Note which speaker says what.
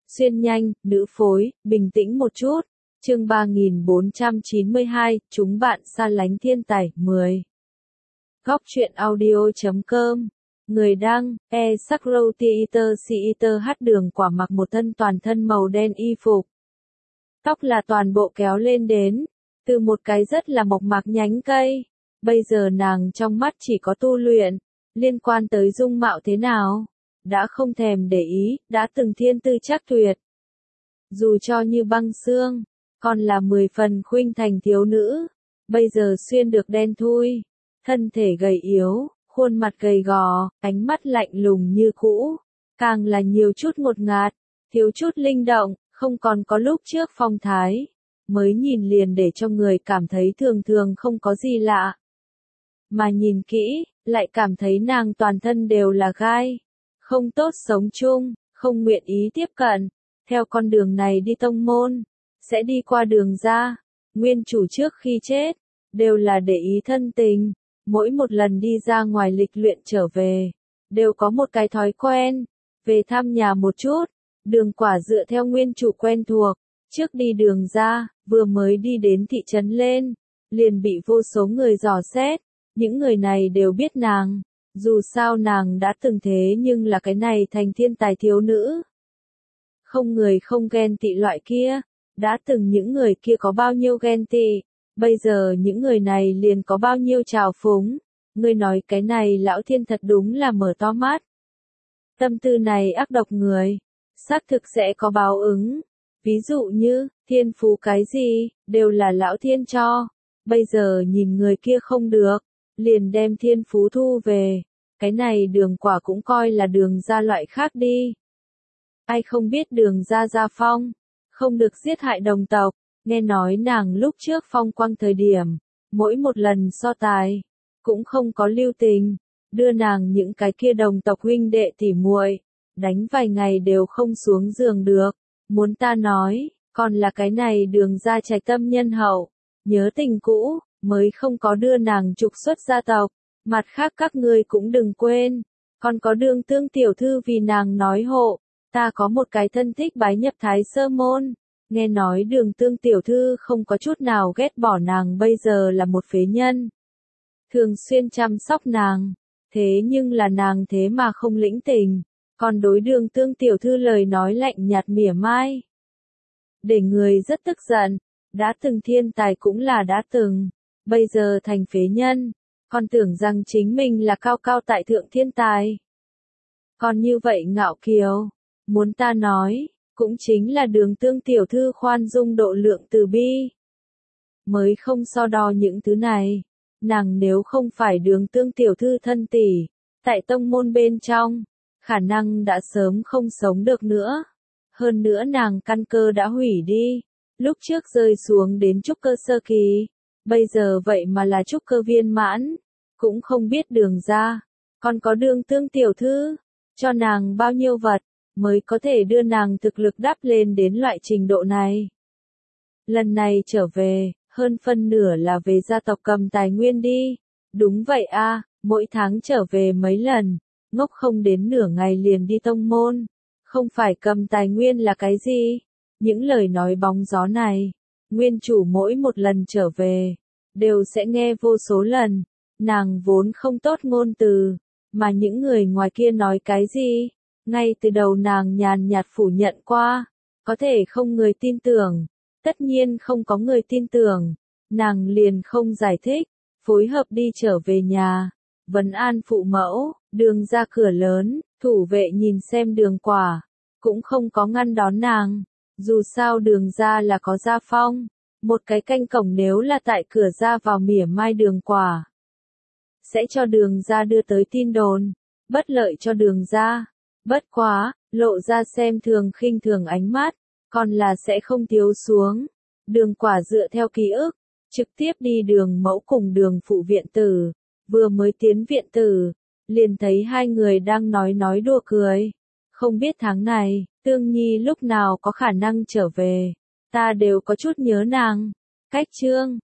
Speaker 1: Xuyên nhanh, nữ phối, bình tĩnh một chút. Chương 3492, chúng bạn xa lánh thiên tài, 10. Góc truyện audio.com. Người đăng, Sakrow Theater hát Đường Quả mặc một toàn thân màu đen y phục. Tóc là toàn bộ kéo lên đến, từ một cái rất là mộc mạc nhánh cây. Bây giờ nàng trong mắt chỉ có tu luyện, liên quan tới dung mạo thế nào, đã không thèm để ý, đã từng thiên tư chắc tuyệt. Dù cho như băng xương, còn là 10 phần khuynh thành thiếu nữ, bây giờ xuyên được đen thui, thân thể gầy yếu, khuôn mặt gầy gò, ánh mắt lạnh lùng như cũ, càng là nhiều chút ngột ngạt, thiếu chút linh động, không còn có lúc trước phong thái, mới nhìn liền để cho người cảm thấy thường thường không có gì lạ. Mà nhìn kỹ, lại cảm thấy nàng toàn thân đều là gai, không tốt sống chung, không nguyện ý tiếp cận, theo con đường này đi tông môn, sẽ đi qua đường ra, nguyên chủ trước khi chết, đều là để ý thân tình, mỗi một lần đi ra ngoài lịch luyện trở về, đều có một cái thói quen, về thăm nhà một chút, Đường Quả dựa theo nguyên chủ quen thuộc, trước đi đường ra, vừa mới đi đến thị trấn lên, liền bị vô số người dò xét, những người này đều biết nàng, dù sao nàng đã từng thế nhưng là cái này thành thiên tài thiếu nữ. Không người không ghen tị loại kia, đã từng những người kia có bao nhiêu ghen tị, bây giờ những người này liền có bao nhiêu trào phúng, ngươi nói cái này lão thiên thật đúng là mở to mắt. Tâm tư này ác độc người, xác thực sẽ có báo ứng, ví dụ như, thiên phú cái gì, đều là lão thiên cho, bây giờ nhìn người kia không được, liền đem thiên phú thu về, cái này Đường Quả cũng coi là đường ra loại khác đi. Ai không biết đường ra Gia Phong, không được giết hại đồng tộc, nghe nói nàng lúc trước phong quang thời điểm, mỗi một lần so tài, cũng không có lưu tình, đưa nàng những cái kia đồng tộc huynh đệ tỉ muội, đánh vài ngày đều không xuống giường được, muốn ta nói, còn là cái này đường ra trạch tâm nhân hậu, nhớ tình cũ, mới không có đưa nàng trục xuất gia tộc, mặt khác các ngươi cũng đừng quên, còn có Đường Tương tiểu thư vì nàng nói hộ. Ta có một cái thân thích bái nhập Thái Sơ môn, nghe nói Đường Tương tiểu thư không có chút nào ghét bỏ nàng bây giờ là một phế nhân. Thường xuyên chăm sóc nàng, thế nhưng là nàng thế mà không lĩnh tình, còn đối Đường Tương tiểu thư lời nói lạnh nhạt mỉa mai. Để người rất tức giận, đã từng thiên tài cũng là đã từng, bây giờ thành phế nhân, còn tưởng rằng chính mình là cao cao tại thượng thiên tài. Còn như vậy ngạo kiều. Muốn ta nói, cũng chính là Đường Tương tiểu thư khoan dung độ lượng từ bi. Mới không so đo những thứ này, nàng nếu không phải Đường Tương tiểu thư thân tỷ, tại tông môn bên trong, khả năng đã sớm không sống được nữa. Hơn nữa nàng căn cơ đã hủy đi, lúc trước rơi xuống đến trúc cơ sơ kỳ, bây giờ vậy mà là trúc cơ viên mãn, cũng không biết đường ra, còn có Đường Tương tiểu thư, cho nàng bao nhiêu vật mới có thể đưa nàng thực lực đắp lên đến loại trình độ này. Lần này trở về, hơn phân nửa là về gia tộc cầm tài nguyên đi. Đúng vậy a, mỗi tháng trở về mấy lần, ngốc không đến nửa ngày liền đi tông môn. Không phải cầm tài nguyên là cái gì? Những lời nói bóng gió này, nguyên chủ mỗi một lần trở về, đều sẽ nghe vô số lần. Nàng vốn không tốt ngôn từ, mà những người ngoài kia nói cái gì? Ngay từ đầu nàng nhàn nhạt phủ nhận qua, có thể không người tin tưởng, tất nhiên không có người tin tưởng, nàng liền không giải thích, phối hợp đi trở về nhà, vấn an phụ mẫu, đường ra cửa lớn, thủ vệ nhìn xem Đường Quả, cũng không có ngăn đón nàng, dù sao đường ra là có Gia Phong, một cái canh cổng nếu là tại cửa ra vào mỉa mai Đường Quả, sẽ cho đường ra đưa tới tin đồn, bất lợi cho đường ra. Bất quá, lộ ra xem thường khinh thường ánh mắt, còn là sẽ không thiếu xuống. Đường Quả dựa theo ký ức, trực tiếp đi Đường Mẫu cùng Đường Phụ viện tử, vừa mới tiến viện tử, liền thấy hai người đang nói đùa cười. Không biết tháng này, Tương Nhi lúc nào có khả năng trở về, ta đều có chút nhớ nàng. Cách chương